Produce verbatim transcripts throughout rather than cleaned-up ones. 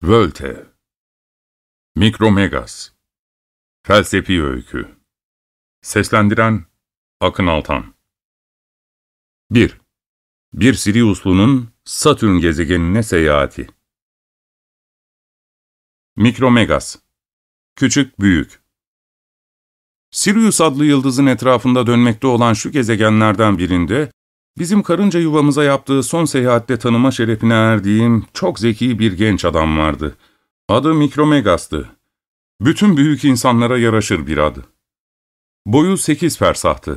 Völte Mikromegas Felsefi Öykü Seslendiren Akın Altan bir. Bir Siriuslu'nun Satürn gezegenine seyahati. Mikromegas Küçük Büyük Sirius adlı yıldızın etrafında dönmekte olan şu gezegenlerden birinde, bizim karınca yuvamıza yaptığı son seyahatte tanıma şerefine erdiğim çok zeki bir genç adam vardı. Adı Mikromegas'tı. Bütün büyük insanlara yaraşır bir adı. Boyu sekiz fersahtı.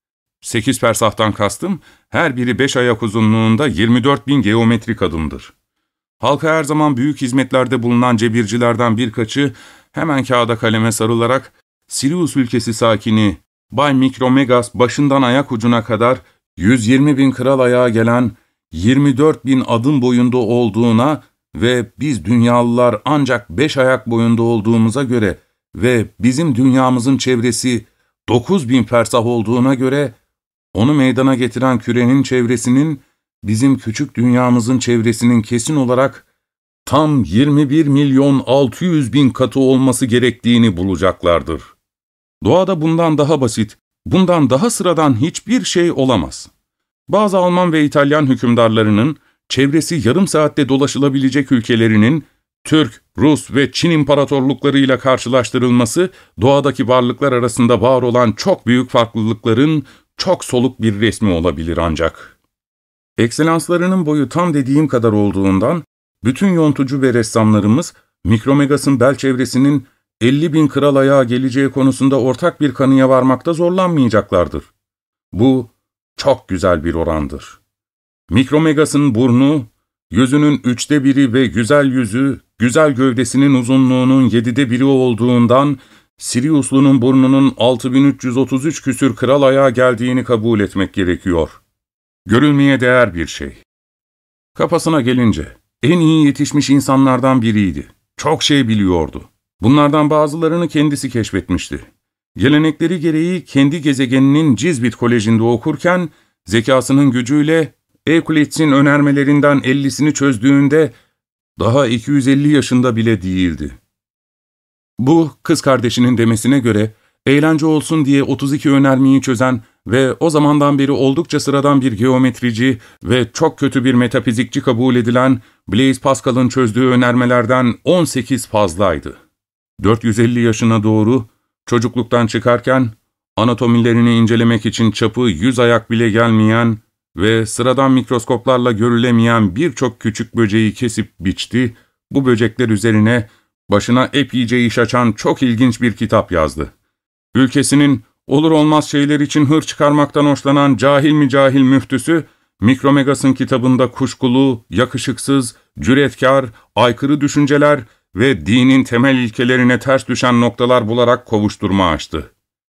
Sekiz fersahtan kastım, her biri beş ayak uzunluğunda yirmi dört bin geometrik adımdır. Halka her zaman büyük hizmetlerde bulunan cebircilerden birkaçı, hemen kağıda kaleme sarılarak, Sirius ülkesi sakini Bay Mikromegas başından ayak ucuna kadar yüz yirmi bin kral ayağa gelen yirmi dört bin adım boyunda olduğuna ve biz dünyalılar ancak beş ayak boyunda olduğumuza göre ve bizim dünyamızın çevresi dokuz bin fersah olduğuna göre, onu meydana getiren kürenin çevresinin bizim küçük dünyamızın çevresinin kesin olarak tam yirmi bir milyon altı yüz bin katı olması gerektiğini bulacaklardır. Doğada bundan daha basit, bundan daha sıradan hiçbir şey olamaz. Bazı Alman ve İtalyan hükümdarlarının çevresi yarım saatte dolaşılabilecek ülkelerinin Türk, Rus ve Çin imparatorluklarıyla karşılaştırılması, doğadaki varlıklar arasında var olan çok büyük farklılıkların çok soluk bir resmi olabilir ancak. Ekselanslarının boyu tam dediğim kadar olduğundan, bütün yontucu ve ressamlarımız, Mikromegas'ın bel çevresinin elli bin kral ayağa geleceği konusunda ortak bir kanıya varmakta zorlanmayacaklardır. Bu, çok güzel bir orandır. Mikromegas'ın burnu, yüzünün üçte biri ve güzel yüzü, güzel gövdesinin uzunluğunun yedide biri olduğundan, Siriuslu'nun burnunun altı bin üç yüz otuz üç küsür kral ayağa geldiğini kabul etmek gerekiyor. Görülmeye değer bir şey. Kafasına gelince, en iyi yetişmiş insanlardan biriydi. Çok şey biliyordu. Bunlardan bazılarını kendisi keşfetmişti. Gelenekleri gereği kendi gezegeninin Cizbit Koleji'nde okurken, zekasının gücüyle Euklid'in önermelerinden ellisini çözdüğünde daha iki yüz elli yaşında bile değildi. Bu, kız kardeşinin demesine göre, eğlence olsun diye otuz iki önermeyi çözen ve o zamandan beri oldukça sıradan bir geometrici ve çok kötü bir metafizikçi kabul edilen Blaise Pascal'ın çözdüğü önermelerden on sekiz fazlaydı. dört yüz elli yaşına doğru, çocukluktan çıkarken, anatomilerini incelemek için çapı yüz ayak bile gelmeyen ve sıradan mikroskoplarla görülemeyen birçok küçük böceği kesip biçti, bu böcekler üzerine başına epeyce iş açan çok ilginç bir kitap yazdı. Ülkesinin olur olmaz şeyler için hır çıkarmaktan hoşlanan cahil mi cahil müftüsü, Mikromegas'ın kitabında kuşkulu, yakışıksız, cüretkar, aykırı düşünceler ve dinin temel ilkelerine ters düşen noktalar bularak kovuşturma açtı.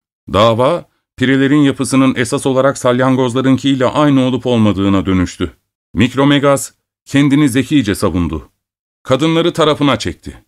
Dava, pirelerin yapısının esas olarak salyangozlarınkiyle aynı olup olmadığına dönüştü. Mikromegas kendini zekice savundu. Kadınları tarafına çekti.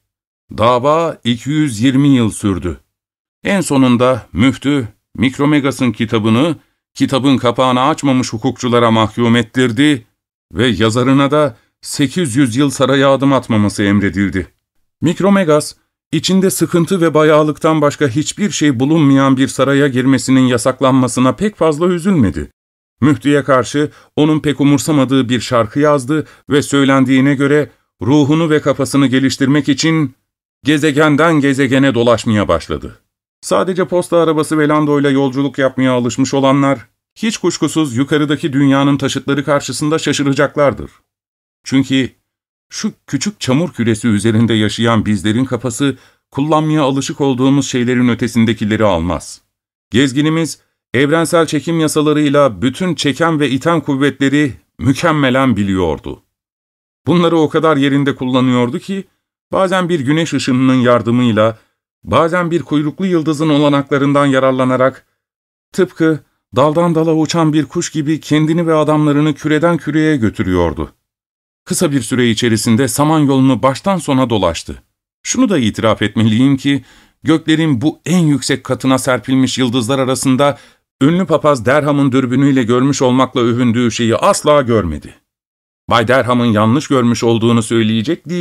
Dava iki yüz yirmi yıl sürdü. En sonunda müftü, Mikromegas'ın kitabını, kitabın kapağını açmamış hukukçulara mahkum ettirdi ve yazarına da sekiz yüz yıl saraya adım atmaması emredildi. Mikromegas, içinde sıkıntı ve bayağılıktan başka hiçbir şey bulunmayan bir saraya girmesinin yasaklanmasına pek fazla üzülmedi. Müftüye karşı onun pek umursamadığı bir şarkı yazdı ve söylendiğine göre ruhunu ve kafasını geliştirmek için gezegenden gezegene dolaşmaya başladı. Sadece posta arabası ve landoyla yolculuk yapmaya alışmış olanlar, hiç kuşkusuz yukarıdaki dünyanın taşıtları karşısında şaşıracaklardır. Çünkü şu küçük çamur küresi üzerinde yaşayan bizlerin kafası, kullanmaya alışık olduğumuz şeylerin ötesindekileri almaz. Gezginimiz, evrensel çekim yasalarıyla bütün çeken ve iten kuvvetleri mükemmelen biliyordu. Bunları o kadar yerinde kullanıyordu ki, bazen bir güneş ışınının yardımıyla, bazen bir kuyruklu yıldızın olanaklarından yararlanarak, tıpkı daldan dala uçan bir kuş gibi kendini ve adamlarını küreden küreye götürüyordu. Kısa bir süre içerisinde Samanyolu'nu baştan sona dolaştı. Şunu da itiraf etmeliyim ki, göklerin bu en yüksek katına serpilmiş yıldızlar arasında, ünlü papaz Derham'ın dürbünüyle görmüş olmakla övündüğü şeyi asla görmedi. Bay Derham'ın yanlış görmüş olduğunu söyleyecek değilim.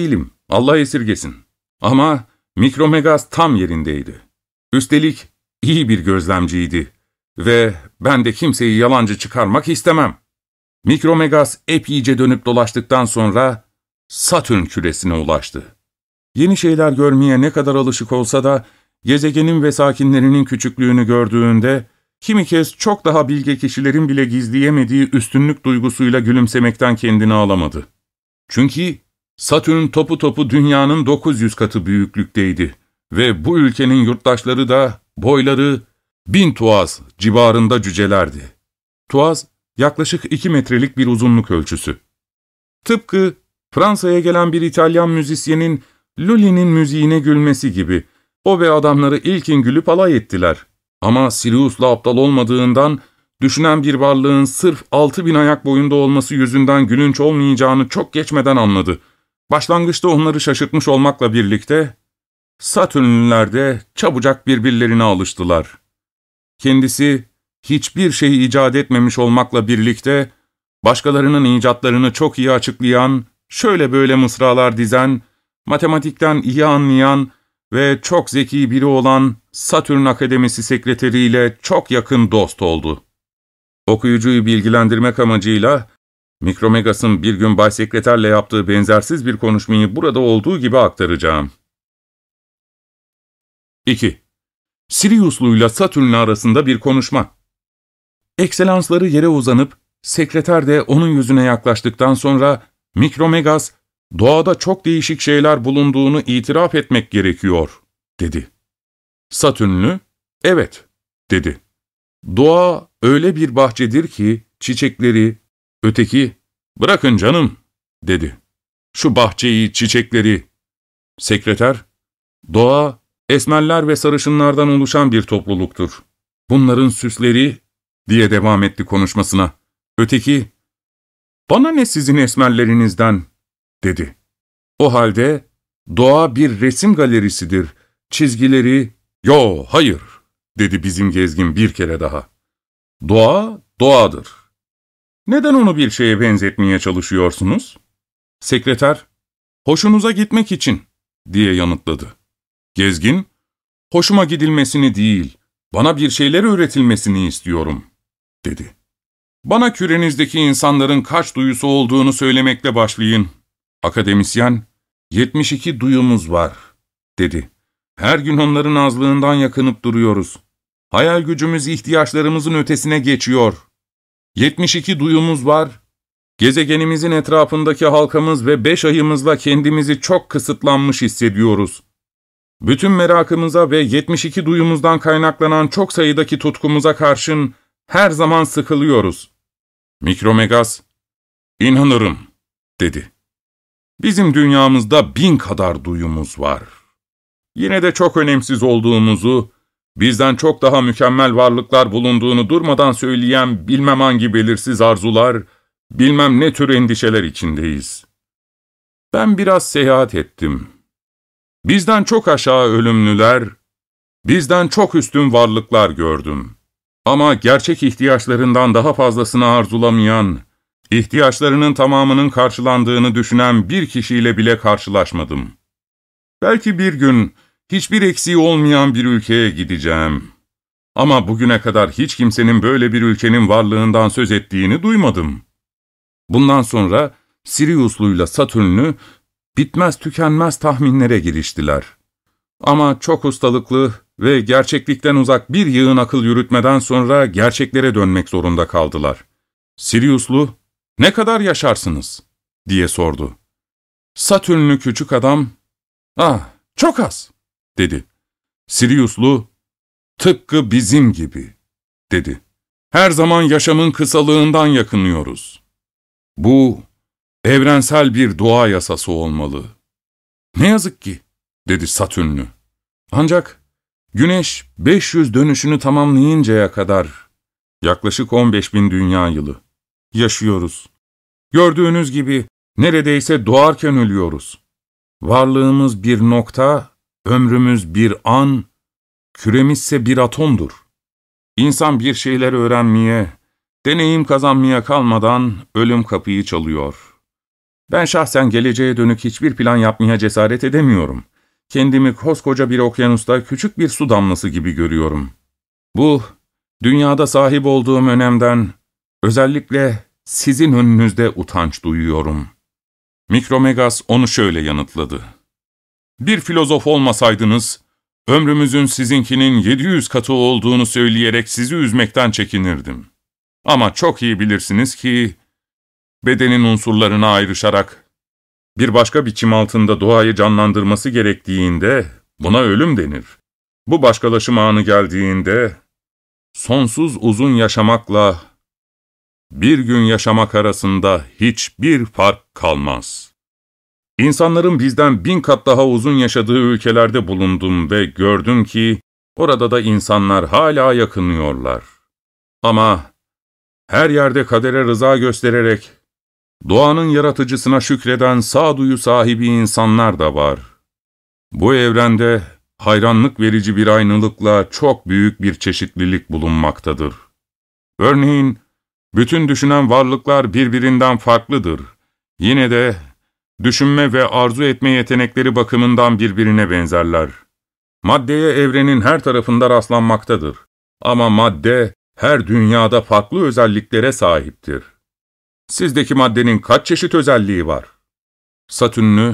Allah esirgesin. Ama Mikromegas tam yerindeydi. Üstelik iyi bir gözlemciydi. Ve ben de kimseyi yalancı çıkarmak istemem. Mikromegas epeyce dönüp dolaştıktan sonra Satürn küresine ulaştı. Yeni şeyler görmeye ne kadar alışık olsa da gezegenin ve sakinlerinin küçüklüğünü gördüğünde kimi kez çok daha bilge kişilerin bile gizleyemediği üstünlük duygusuyla gülümsemekten kendini alamadı. Çünkü Satürn topu topu dünyanın dokuz yüz katı büyüklükteydi ve bu ülkenin yurttaşları da boyları bin tuaz civarında cücelerdi. Tuaz yaklaşık iki metrelik bir uzunluk ölçüsü. Tıpkı Fransa'ya gelen bir İtalyan müzisyenin Lully'nin müziğine gülmesi gibi o ve adamları ilkin gülüp alay ettiler. Ama Sirius'la aptal olmadığından düşünen bir varlığın sırf altı bin ayak boyunda olması yüzünden gülünç olmayacağını çok geçmeden anladı. Başlangıçta onları şaşırtmış olmakla birlikte Satürnlüler de çabucak birbirlerine alıştılar. Kendisi hiçbir şey icat etmemiş olmakla birlikte başkalarının icatlarını çok iyi açıklayan, şöyle böyle mısralar dizen, matematikten iyi anlayan ve çok zeki biri olan Satürn Akademisi sekreteriyle çok yakın dost oldu. Okuyucuyu bilgilendirmek amacıyla Mikromegas'ın bir gün Bay Sekreter'le yaptığı benzersiz bir konuşmayı burada olduğu gibi aktaracağım. iki. Sirius'luyla Satürn'le arasında bir konuşma. Ekselansları yere uzanıp, sekreter de onun yüzüne yaklaştıktan sonra Mikromegas, doğada çok değişik şeyler bulunduğunu itiraf etmek gerekiyor, dedi. Satürnlü, evet, dedi. Doğa öyle bir bahçedir ki çiçekleri, öteki, bırakın canım, dedi. Şu bahçeyi, çiçekleri. Sekreter, doğa, esmerler ve sarışınlardan oluşan bir topluluktur. Bunların süsleri, diye devam etti konuşmasına. Öteki, bana ne sizin esmerlerinizden, dedi. O halde doğa bir resim galerisidir. Çizgileri, yo hayır, dedi bizim gezgin bir kere daha. Doğa, doğadır. Neden onu bir şeye benzetmeye çalışıyorsunuz? Sekreter, hoşunuza gitmek için, diye yanıtladı. Gezgin, hoşuma gidilmesini değil, bana bir şeyler öğretilmesini istiyorum, dedi. Bana kürenizdeki insanların kaç duyusu olduğunu söylemekle başlayın. Akademisyen, yetmiş iki duyumuz var, dedi. Her gün onların azlığından yakınıp duruyoruz. Hayal gücümüz ihtiyaçlarımızın ötesine geçiyor. yetmiş iki duyumuz var. Gezegenimizin etrafındaki halkamız ve beş ayımızla kendimizi çok kısıtlanmış hissediyoruz. Bütün merakımıza ve yetmiş iki duyumuzdan kaynaklanan çok sayıdaki tutkumuza karşın her zaman sıkılıyoruz. Mikromegas, inanırım, dedi. Bizim dünyamızda bin kadar duyumuz var. Yine de çok önemsiz olduğumuzu, bizden çok daha mükemmel varlıklar bulunduğunu durmadan söyleyen bilmem hangi belirsiz arzular, bilmem ne tür endişeler içindeyiz. Ben biraz seyahat ettim. Bizden çok aşağı ölümlüler, bizden çok üstün varlıklar gördüm. Ama gerçek ihtiyaçlarından daha fazlasını arzulamayan, ihtiyaçlarının tamamının karşılandığını düşünen bir kişiyle bile karşılaşmadım. Belki bir gün hiçbir eksiği olmayan bir ülkeye gideceğim. Ama bugüne kadar hiç kimsenin böyle bir ülkenin varlığından söz ettiğini duymadım. Bundan sonra Sirius'luyla Satürn'lü bitmez tükenmez tahminlere giriştiler. Ama çok ustalıklı ve gerçeklikten uzak bir yığın akıl yürütmeden sonra gerçeklere dönmek zorunda kaldılar. Sirius'lu, "Ne kadar yaşarsınız?" diye sordu. Satürnlü küçük adam, "Ah, çok az," dedi. Sirius'lu, "Tıpkı bizim gibi," dedi. "Her zaman yaşamın kısalığından yakınıyoruz. Bu, evrensel bir doğa yasası olmalı." "Ne yazık ki," dedi Satürnlü. "Ancak Güneş beş yüz dönüşünü tamamlayıncaya kadar, yaklaşık on beş bin dünya yılı, yaşıyoruz. Gördüğünüz gibi neredeyse doğarken ölüyoruz. Varlığımız bir nokta, ömrümüz bir an, küremizse bir atomdur. İnsan bir şeyler öğrenmeye, deneyim kazanmaya kalmadan ölüm kapıyı çalıyor. Ben şahsen geleceğe dönük hiçbir plan yapmaya cesaret edemiyorum. Kendimi koskoca bir okyanusta küçük bir su damlası gibi görüyorum. Bu, dünyada sahip olduğum önemden, özellikle sizin önünüzde utanç duyuyorum. Mikromegas onu şöyle yanıtladı. Bir filozof olmasaydınız, ömrümüzün sizinkinin yedi yüz katı olduğunu söyleyerek sizi üzmekten çekinirdim. Ama çok iyi bilirsiniz ki, bedenin unsurlarına ayrışarak, bir başka biçim altında doğayı canlandırması gerektiğinde, buna ölüm denir. Bu başkalaşım anı geldiğinde, sonsuz uzun yaşamakla, bir gün yaşamak arasında hiçbir fark kalmaz. İnsanların bizden bin kat daha uzun yaşadığı ülkelerde bulundum ve gördüm ki, orada da insanlar hala yakınıyorlar. Ama her yerde kadere rıza göstererek, doğanın yaratıcısına şükreden sağduyu sahibi insanlar da var. Bu evrende hayranlık verici bir aynılıkla çok büyük bir çeşitlilik bulunmaktadır. Örneğin, bütün düşünen varlıklar birbirinden farklıdır. Yine de düşünme ve arzu etme yetenekleri bakımından birbirine benzerler. Maddeye evrenin her tarafında rastlanmaktadır. Ama madde her dünyada farklı özelliklere sahiptir. Sizdeki maddenin kaç çeşit özelliği var? Satürnlü,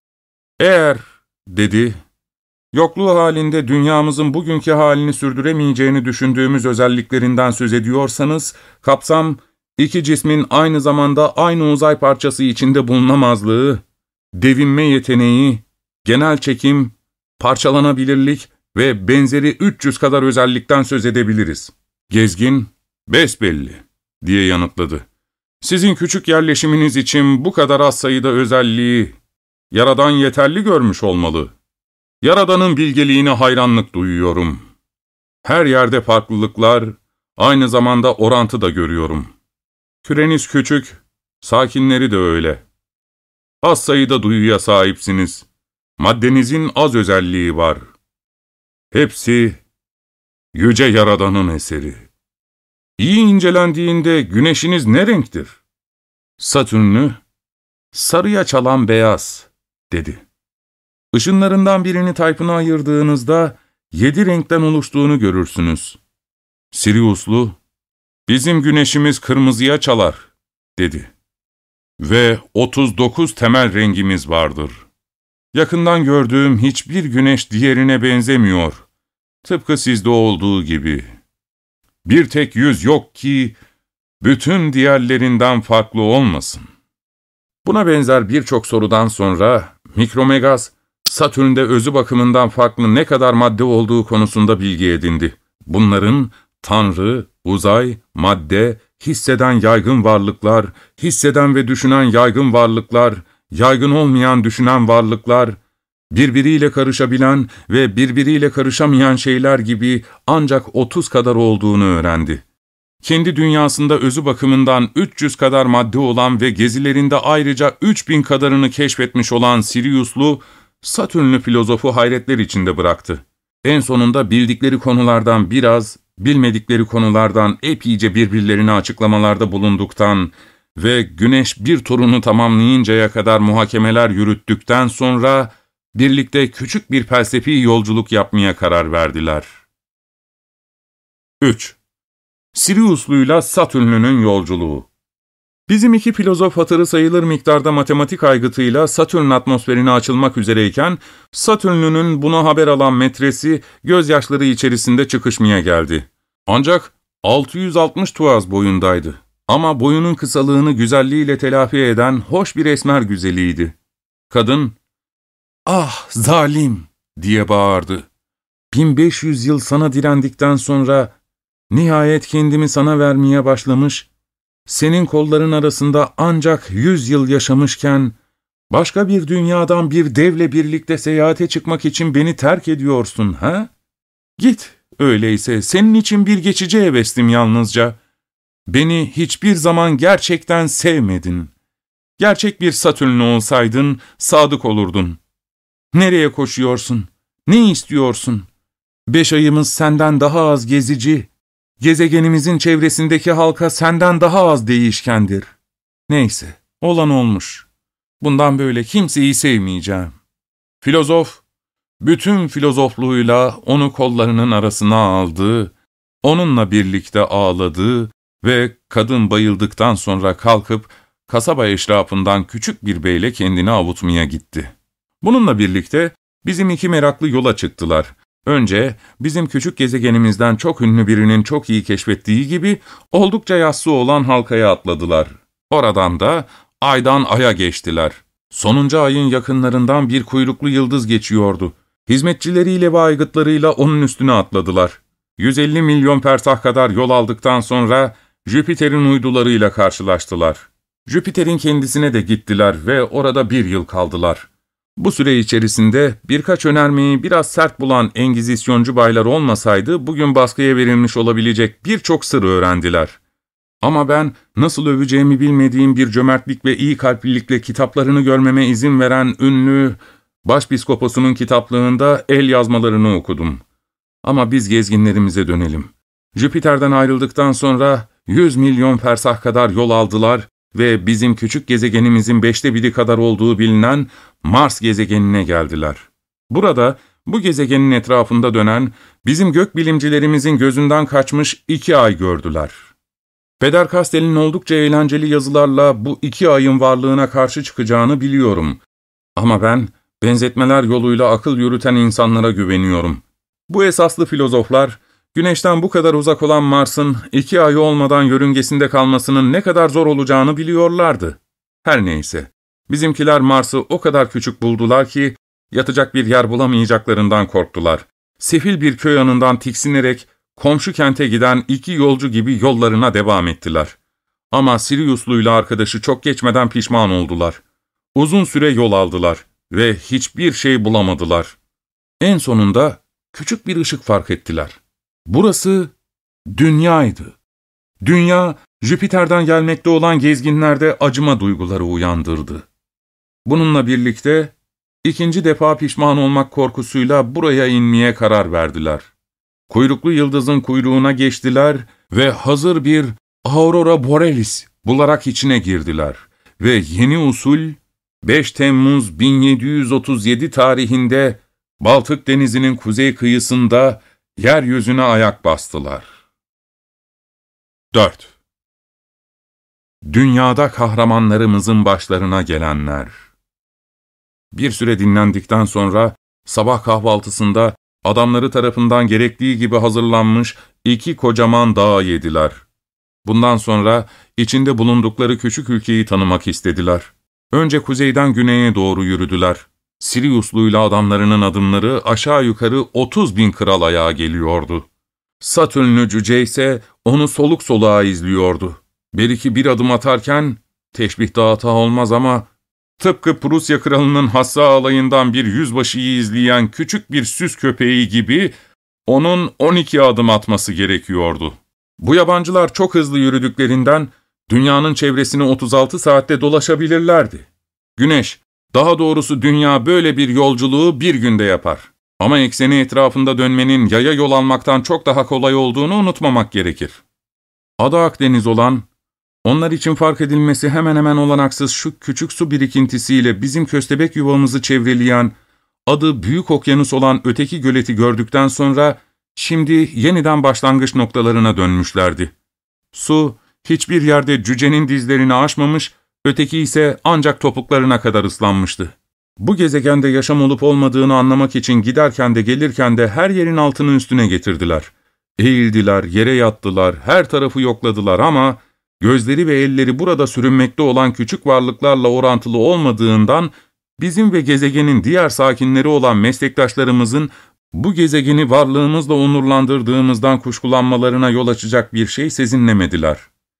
eğer, dedi, yokluğu halinde dünyamızın bugünkü halini sürdüremeyeceğini düşündüğümüz özelliklerinden söz ediyorsanız, kapsam, iki cismin aynı zamanda aynı uzay parçası içinde bulunamazlığı, devinme yeteneği, genel çekim, parçalanabilirlik ve benzeri üç yüz kadar özellikten söz edebiliriz. Gezgin, besbelli, diye yanıtladı. Sizin küçük yerleşiminiz için bu kadar az sayıda özelliği, Yaradan yeterli görmüş olmalı. Yaradan'ın bilgeliğine hayranlık duyuyorum. Her yerde farklılıklar, aynı zamanda orantı da görüyorum. Küreniz küçük, sakinleri de öyle. Az sayıda duyuya sahipsiniz. Maddenizin az özelliği var. Hepsi Yüce Yaradan'ın eseri. İyi incelendiğinde güneşiniz ne renktir? Satürnlü, sarıya çalan beyaz, dedi. Işınlarından birini Tayfun'a ayırdığınızda yedi renkten oluştuğunu görürsünüz. Siriuslu, bizim güneşimiz kırmızıya çalar, dedi. Ve otuz dokuz temel rengimiz vardır. Yakından gördüğüm hiçbir güneş diğerine benzemiyor. Tıpkı sizde olduğu gibi. Bir tek yüz yok ki, bütün diğerlerinden farklı olmasın. Buna benzer birçok sorudan sonra, Mikromegas, Satürn'de özü bakımından farklı ne kadar madde olduğu konusunda bilgi edindi. Bunların, Tanrı, uzay, madde, hisseden yaygın varlıklar, hisseden ve düşünen yaygın varlıklar, yaygın olmayan düşünen varlıklar, birbiriyle karışabilen ve birbiriyle karışamayan şeyler gibi ancak otuz kadar olduğunu öğrendi. Kendi dünyasında özü bakımından üç yüz kadar madde olan ve gezilerinde ayrıca üç bin kadarını keşfetmiş olan Siriuslu, Satürnlü filozofu hayretler içinde bıraktı. En sonunda bildikleri konulardan biraz, bilmedikleri konulardan epeyce birbirlerine açıklamalarda bulunduktan ve Güneş bir turunu tamamlayıncaya kadar muhakemeler yürüttükten sonra birlikte küçük bir felsefi yolculuk yapmaya karar verdiler. üç. Siriuslu'yla Satürnlü'nün yolculuğu. Bizim iki filozof hatırı sayılır miktarda matematik aygıtıyla Satürn atmosferine açılmak üzereyken, Satürnlü'nün bunu haber alan metresi gözyaşları içerisinde çıkışmaya geldi. Ancak altı yüz altmış tuğaz boyundaydı. Ama boyunun kısalığını güzelliğiyle telafi eden hoş bir esmer güzeliydi. Kadın, "Ah zalim!" diye bağırdı. bin beş yüz yıl sana direndikten sonra, nihayet kendimi sana vermeye başlamış, senin kolların arasında ancak yüz yıl yaşamışken, başka bir dünyadan bir devle birlikte seyahate çıkmak için beni terk ediyorsun, ha? Git, öyleyse senin için bir geçici hevestim yalnızca. Beni hiçbir zaman gerçekten sevmedin. Gerçek bir Satürnlü olsaydın, sadık olurdun. Nereye koşuyorsun? Ne istiyorsun? Beş ayımız senden daha az gezici, gezegenimizin çevresindeki halka senden daha az değişkendir. Neyse, olan olmuş. Bundan böyle kimseyi sevmeyeceğim. Filozof, bütün filozofluğuyla onu kollarının arasına aldı, onunla birlikte ağladı ve kadın bayıldıktan sonra kalkıp kasaba eşrafından küçük bir beyle kendini avutmaya gitti. Bununla birlikte bizim iki meraklı yola çıktılar. Önce bizim küçük gezegenimizden çok ünlü birinin çok iyi keşfettiği gibi oldukça yassı olan halkaya atladılar. Oradan da aydan aya geçtiler. Sonuncu ayın yakınlarından bir kuyruklu yıldız geçiyordu. Hizmetçileriyle ve aygıtlarıyla onun üstüne atladılar. yüz elli milyon persah kadar yol aldıktan sonra Jüpiter'in uydularıyla karşılaştılar. Jüpiter'in kendisine de gittiler ve orada bir yıl kaldılar. Bu süre içerisinde birkaç önermeyi biraz sert bulan Engizisyoncu baylar olmasaydı bugün baskıya verilmiş olabilecek birçok sır öğrendiler. Ama ben nasıl öveceğimi bilmediğim bir cömertlik ve iyi kalplilikle kitaplarını görmeme izin veren ünlü Başpiskoposunun kitaplığında el yazmalarını okudum. Ama biz gezginlerimize dönelim. Jüpiter'den ayrıldıktan sonra yüz milyon fersah kadar yol aldılar ve bizim küçük gezegenimizin beşte biri kadar olduğu bilinen Mars gezegenine geldiler. Burada bu gezegenin etrafında dönen bizim gökbilimcilerimizin gözünden kaçmış iki ay gördüler. Peder Castell'in oldukça eğlenceli yazılarla bu iki ayın varlığına karşı çıkacağını biliyorum. Ama ben benzetmeler yoluyla akıl yürüten insanlara güveniyorum. Bu esaslı filozoflar, Güneş'ten bu kadar uzak olan Mars'ın iki ay olmadan yörüngesinde kalmasının ne kadar zor olacağını biliyorlardı. Her neyse, bizimkiler Mars'ı o kadar küçük buldular ki yatacak bir yer bulamayacaklarından korktular. Sefil bir köy yanından tiksinerek komşu kente giden iki yolcu gibi yollarına devam ettiler. Ama Sirius'luyla arkadaşı çok geçmeden pişman oldular. Uzun süre yol aldılar ve hiçbir şey bulamadılar. En sonunda küçük bir ışık fark ettiler. Burası Dünya'ydı. Dünya, Jüpiter'den gelmekte olan gezginlerde acıma duyguları uyandırdı. Bununla birlikte ikinci defa pişman olmak korkusuyla buraya inmeye karar verdiler. Kuyruklu yıldızın kuyruğuna geçtiler ve hazır bir Aurora Borealis bularak içine girdiler. Ve yeni usul beş Temmuz bin yedi yüz otuz yedi tarihinde Baltık Denizi'nin kuzey kıyısında yeryüzüne ayak bastılar. dört. Dünyada kahramanlarımızın başlarına gelenler. Bir süre dinlendikten sonra sabah kahvaltısında adamları tarafından gerektiği gibi hazırlanmış iki kocaman dağı yediler. Bundan sonra içinde bulundukları küçük ülkeyi tanımak istediler. Önce kuzeyden güneye doğru yürüdüler. Sirius'luyla adamlarının adımları aşağı yukarı otuz bin kral ayağa geliyordu. Satürnlü cüce ise onu soluk soluğa izliyordu. Belki bir adım atarken, teşbih de hata olmaz ama, tıpkı Prusya kralının hassa alayından bir yüzbaşıyı izleyen küçük bir süs köpeği gibi onun on iki adım atması gerekiyordu. Bu yabancılar çok hızlı yürüdüklerinden dünyanın çevresini otuz altı saatte dolaşabilirlerdi. Güneş, daha doğrusu dünya böyle bir yolculuğu bir günde yapar. Ama ekseni etrafında dönmenin yaya yol almaktan çok daha kolay olduğunu unutmamak gerekir. Adı Akdeniz olan, onlar için fark edilmesi hemen hemen olanaksız şu küçük su birikintisiyle bizim köstebek yuvamızı çevreleyen, adı Büyük Okyanus olan öteki göleti gördükten sonra, şimdi yeniden başlangıç noktalarına dönmüşlerdi. Su, hiçbir yerde cücenin dizlerini aşmamış, öteki ise ancak topuklarına kadar ıslanmıştı. Bu gezegende yaşam olup olmadığını anlamak için giderken de gelirken de her yerin altını üstüne getirdiler. Eğildiler, yere yattılar, her tarafı yokladılar ama gözleri ve elleri burada sürünmekte olan küçük varlıklarla orantılı olmadığından bizim ve gezegenin diğer sakinleri olan meslektaşlarımızın bu gezegeni varlığımızla onurlandırdığımızdan kuşkulanmalarına yol açacak bir şey sezinlemediler.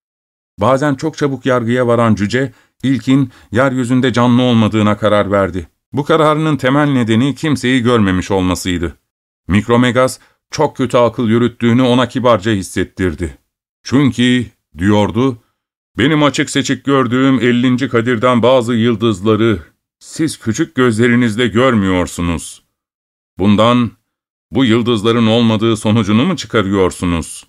Bazen çok çabuk yargıya varan cüce, ilkin yeryüzünde canlı olmadığına karar verdi. Bu kararının temel nedeni kimseyi görmemiş olmasıydı. Mikromegas çok kötü akıl yürüttüğünü ona kibarca hissettirdi. Çünkü, diyordu, benim açık seçik gördüğüm ellinci kadirden bazı yıldızları siz küçük gözlerinizle görmüyorsunuz. Bundan bu yıldızların olmadığı sonucunu mu çıkarıyorsunuz?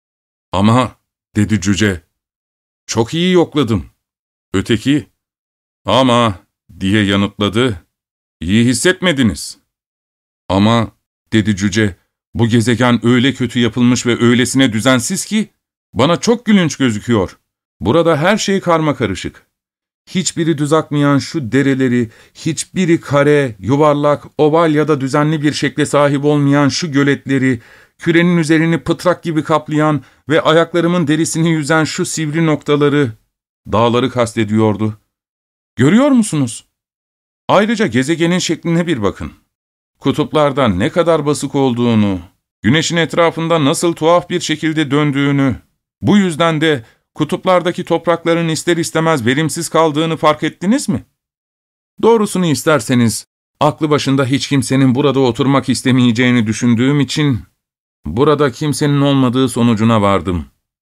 Ama, dedi cüce, çok iyi yokladım. Öteki, ama, diye yanıtladı. İyi hissetmediniz. Ama, dedi cüce, bu gezegen öyle kötü yapılmış ve öylesine düzensiz ki, bana çok gülünç gözüküyor. Burada her şey karmakarışık. Hiçbiri düz akmayan şu dereleri, hiçbiri kare, yuvarlak, oval ya da düzenli bir şekle sahip olmayan şu göletleri, kürenin üzerini pıtrak gibi kaplayan ve ayaklarımın derisini yüzen şu sivri noktaları, dağları kastediyordu. Görüyor musunuz? Ayrıca gezegenin şekline bir bakın. Kutuplarda ne kadar basık olduğunu, güneşin etrafında nasıl tuhaf bir şekilde döndüğünü, bu yüzden de kutuplardaki toprakların ister istemez verimsiz kaldığını fark ettiniz mi? Doğrusunu isterseniz, aklı başında hiç kimsenin burada oturmak istemeyeceğini düşündüğüm için, burada kimsenin olmadığı sonucuna vardım.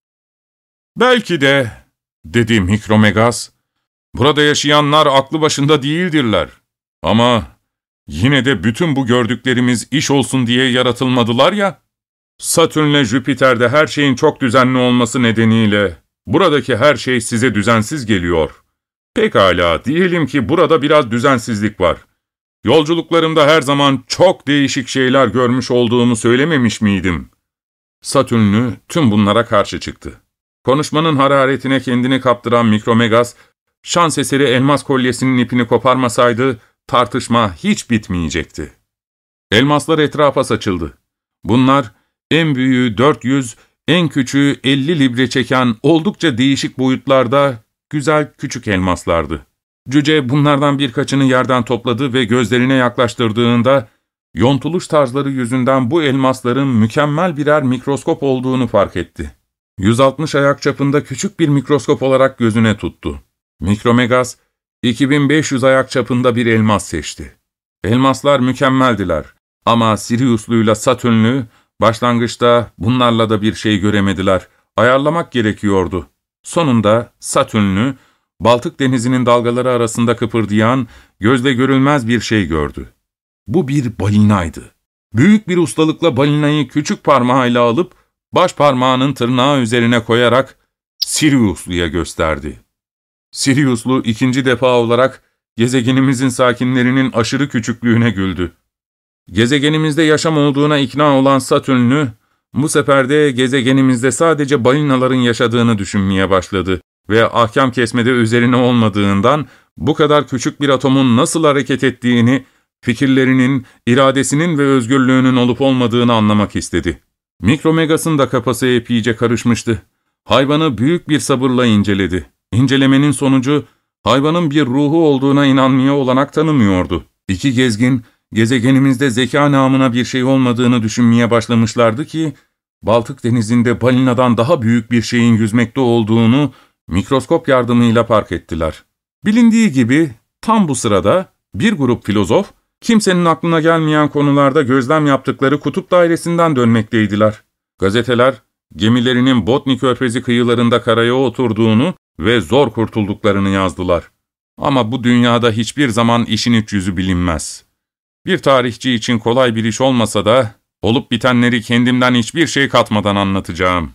Belki de, dedi Mikromegas, burada yaşayanlar aklı başında değildirler. Ama yine de bütün bu gördüklerimiz iş olsun diye yaratılmadılar ya. Satürn'le Jüpiter'de her şeyin çok düzenli olması nedeniyle buradaki her şey size düzensiz geliyor. Pekala, diyelim ki burada biraz düzensizlik var. Yolculuklarımda her zaman çok değişik şeyler görmüş olduğumu söylememiş miydim? Satürnlü tüm bunlara karşı çıktı. Konuşmanın hararetine kendini kaptıran Mikromegas, şans eseri elmas kolyesinin ipini koparmasaydı tartışma hiç bitmeyecekti. Elmaslar etrafa saçıldı. Bunlar en büyüğü dört yüz, en küçüğü elli libre çeken oldukça değişik boyutlarda güzel küçük elmaslardı. Cüce bunlardan birkaçını yerden topladı ve gözlerine yaklaştırdığında yontuluş tarzları yüzünden bu elmasların mükemmel birer mikroskop olduğunu fark etti. yüz altmış ayak çapında küçük bir mikroskop olarak gözüne tuttu. Mikromegas, iki bin beş yüz ayak çapında bir elmas seçti. Elmaslar mükemmeldiler ama Sirius'luyla Satürn'lü başlangıçta bunlarla da bir şey göremediler. Ayarlamak gerekiyordu. Sonunda Satürn'lü, Baltık denizinin dalgaları arasında kıpırdayan, gözle görülmez bir şey gördü. Bu bir balinaydı. Büyük bir ustalıkla balinayı küçük parmağıyla alıp, baş parmağının tırnağı üzerine koyarak Sirius'luya gösterdi. Sirius'lu ikinci defa olarak gezegenimizin sakinlerinin aşırı küçüklüğüne güldü. Gezegenimizde yaşam olduğuna ikna olan Satürnlü, bu sefer de gezegenimizde sadece balinaların yaşadığını düşünmeye başladı ve ahkam kesmede üzerine olmadığından bu kadar küçük bir atomun nasıl hareket ettiğini, fikirlerinin, iradesinin ve özgürlüğünün olup olmadığını anlamak istedi. Mikromegas'ın da kafası epeyce karışmıştı. Hayvanı büyük bir sabırla inceledi. İncelemenin sonucu, hayvanın bir ruhu olduğuna inanmaya olanak tanımıyordu. İki gezgin, gezegenimizde zeka namına bir şey olmadığını düşünmeye başlamışlardı ki, Baltık denizinde balinadan daha büyük bir şeyin yüzmekte olduğunu mikroskop yardımıyla fark ettiler. Bilindiği gibi tam bu sırada bir grup filozof, kimsenin aklına gelmeyen konularda gözlem yaptıkları kutup dairesinden dönmekteydiler. Gazeteler, gemilerinin Botni Körfezi kıyılarında karaya oturduğunu ve zor kurtulduklarını yazdılar. Ama bu dünyada hiçbir zaman işin iç yüzü bilinmez. Bir tarihçi için kolay bir iş olmasa da, olup bitenleri kendimden hiçbir şey katmadan anlatacağım.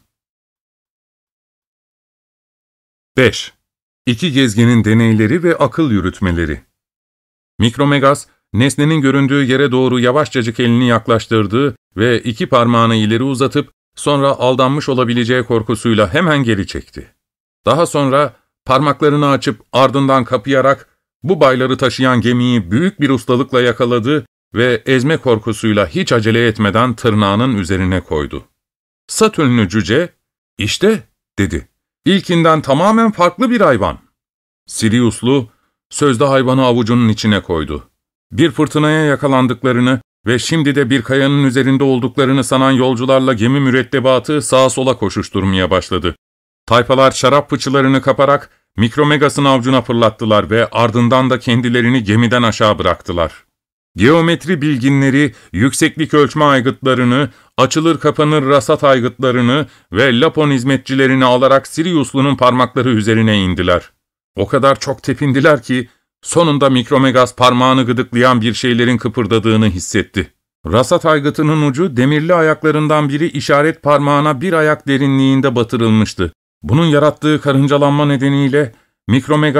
beş. İki gezginin deneyleri ve akıl yürütmeleri. Mikromegas, nesnenin göründüğü yere doğru yavaşçacık elini yaklaştırdı ve iki parmağını ileri uzatıp, sonra aldanmış olabileceği korkusuyla hemen geri çekti. Daha sonra parmaklarını açıp ardından kapayarak bu bayları taşıyan gemiyi büyük bir ustalıkla yakaladı ve ezme korkusuyla hiç acele etmeden tırnağının üzerine koydu. Satürnlü cüce, "İşte," dedi, "ilkinden tamamen farklı bir hayvan." Siriuslu, sözde hayvanı avucunun içine koydu. Bir fırtınaya yakalandıklarını ve şimdi de bir kayanın üzerinde olduklarını sanan yolcularla gemi mürettebatı sağa sola koşuşturmaya başladı. Tayfalar şarap fıçılarını kaparak Mikromegas'ın avcuna fırlattılar ve ardından da kendilerini gemiden aşağı bıraktılar. Geometri bilginleri, yükseklik ölçme aygıtlarını, açılır kapanır rasat aygıtlarını ve Lapon hizmetçilerini alarak Siriuslu'nun parmakları üzerine indiler. O kadar çok tepindiler ki, sonunda Mikromegas parmağını gıdıklayan bir şeylerin kıpırdadığını hissetti. Rasat aygıtının ucu demirli ayaklarından biri işaret parmağına bir ayak derinliğinde batırılmıştı. Bunun yarattığı karıncalanma nedeniyle Mikromegas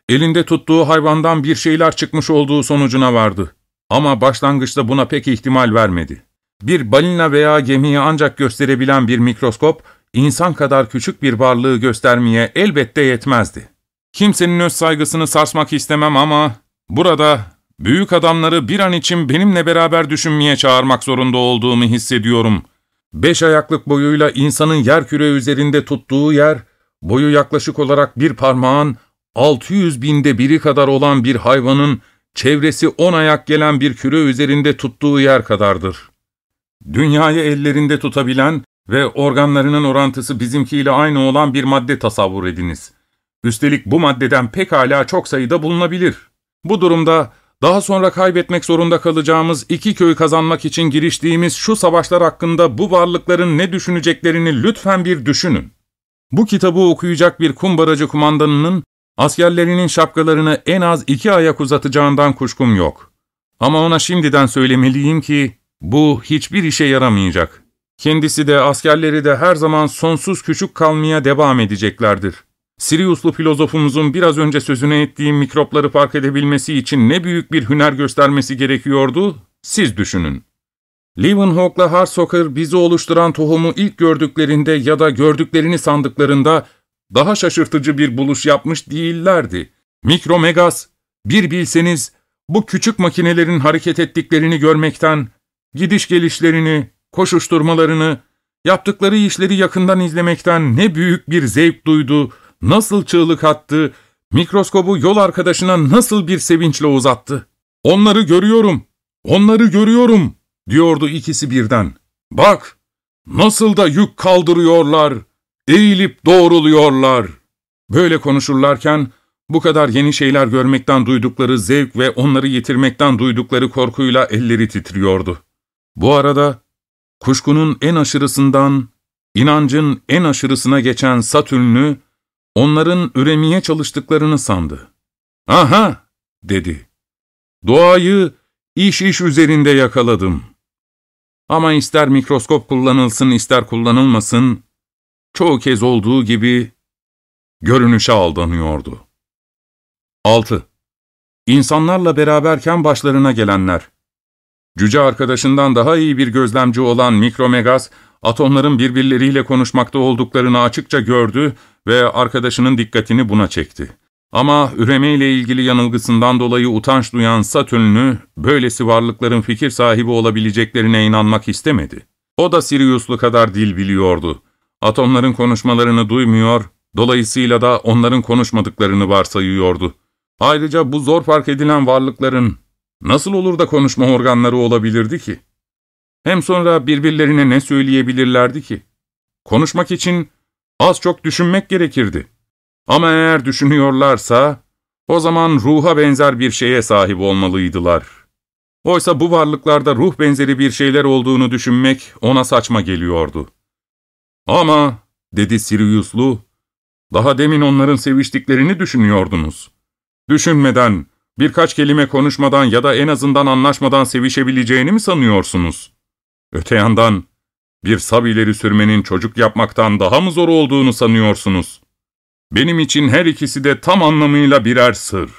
elinde tuttuğu hayvandan bir şeyler çıkmış olduğu sonucuna vardı. Ama başlangıçta buna pek ihtimal vermedi. Bir balina veya gemiyi ancak gösterebilen bir mikroskop, insan kadar küçük bir varlığı göstermeye elbette yetmezdi. Kimsenin öz saygısını sarsmak istemem ama burada büyük adamları bir an için benimle beraber düşünmeye çağırmak zorunda olduğumu hissediyorum. Beş ayaklık boyuyla insanın yerküre üzerinde tuttuğu yer, boyu yaklaşık olarak bir parmağın altı yüz binde biri kadar olan bir hayvanın çevresi on ayak gelen bir küre üzerinde tuttuğu yer kadardır. Dünyayı ellerinde tutabilen ve organlarının orantısı bizimkiyle aynı olan bir madde tasavvur ediniz. Üstelik bu maddeden pekala çok sayıda bulunabilir. Bu durumda daha sonra kaybetmek zorunda kalacağımız iki köyü kazanmak için giriştiğimiz şu savaşlar hakkında bu varlıkların ne düşüneceklerini lütfen bir düşünün. Bu kitabı okuyacak bir kumbaracı kumandanının askerlerinin şapkalarını en az iki ayak uzatacağından kuşkum yok. Ama ona şimdiden söylemeliyim ki bu hiçbir işe yaramayacak. Kendisi de askerleri de her zaman sonsuz küçük kalmaya devam edeceklerdir. Siriuslu filozofumuzun biraz önce sözüne ettiğim mikropları fark edebilmesi için ne büyük bir hüner göstermesi gerekiyordu, siz düşünün. Leeuwenhoek'la Hartsocker bizi oluşturan tohumu ilk gördüklerinde ya da gördüklerini sandıklarında daha şaşırtıcı bir buluş yapmış değillerdi. Mikromegas, bir bilseniz bu küçük makinelerin hareket ettiklerini görmekten, gidiş gelişlerini, koşuşturmalarını, yaptıkları işleri yakından izlemekten ne büyük bir zevk duydu, nasıl çığlık attı, mikroskobu yol arkadaşına nasıl bir sevinçle uzattı. ''Onları görüyorum, onları görüyorum.'' diyordu ikisi birden. ''Bak, nasıl da yük kaldırıyorlar, eğilip doğruluyorlar.'' Böyle konuşurlarken bu kadar yeni şeyler görmekten duydukları zevk ve onları yitirmekten duydukları korkuyla elleri titriyordu. Bu arada kuşkunun en aşırısından, inancın en aşırısına geçen Satürn'ü onların üremeye çalıştıklarını sandı. ''Aha!'' dedi. ''Doğayı iş iş üzerinde yakaladım. Ama ister mikroskop kullanılsın ister kullanılmasın, çoğu kez olduğu gibi görünüşe aldanıyordu.'' altı. İnsanlarla beraberken başlarına gelenler. Cüce arkadaşından daha iyi bir gözlemci olan Mikromegas, atomların birbirleriyle konuşmakta olduklarını açıkça gördü ve arkadaşının dikkatini buna çekti. Ama üremeyle ilgili yanılgısından dolayı utanç duyan Satürn'ü, böylesi varlıkların fikir sahibi olabileceklerine inanmak istemedi. O da Siriuslu kadar dil biliyordu. Atomların konuşmalarını duymuyor, dolayısıyla da onların konuşmadıklarını varsayıyordu. Ayrıca bu zor fark edilen varlıkların nasıl olur da konuşma organları olabilirdi ki? Hem sonra birbirlerine ne söyleyebilirlerdi ki? Konuşmak için az çok düşünmek gerekirdi. Ama eğer düşünüyorlarsa, o zaman ruha benzer bir şeye sahip olmalıydılar. Oysa bu varlıklarda ruh benzeri bir şeyler olduğunu düşünmek ona saçma geliyordu. ''Ama'' dedi Siriuslu, ''daha demin onların seviştiklerini düşünüyordunuz. Düşünmeden, birkaç kelime konuşmadan ya da en azından anlaşmadan sevişebileceğini mi sanıyorsunuz? Öte yandan, bir sab ileri sürmenin çocuk yapmaktan daha mı zor olduğunu sanıyorsunuz? Benim için her ikisi de tam anlamıyla birer sır.''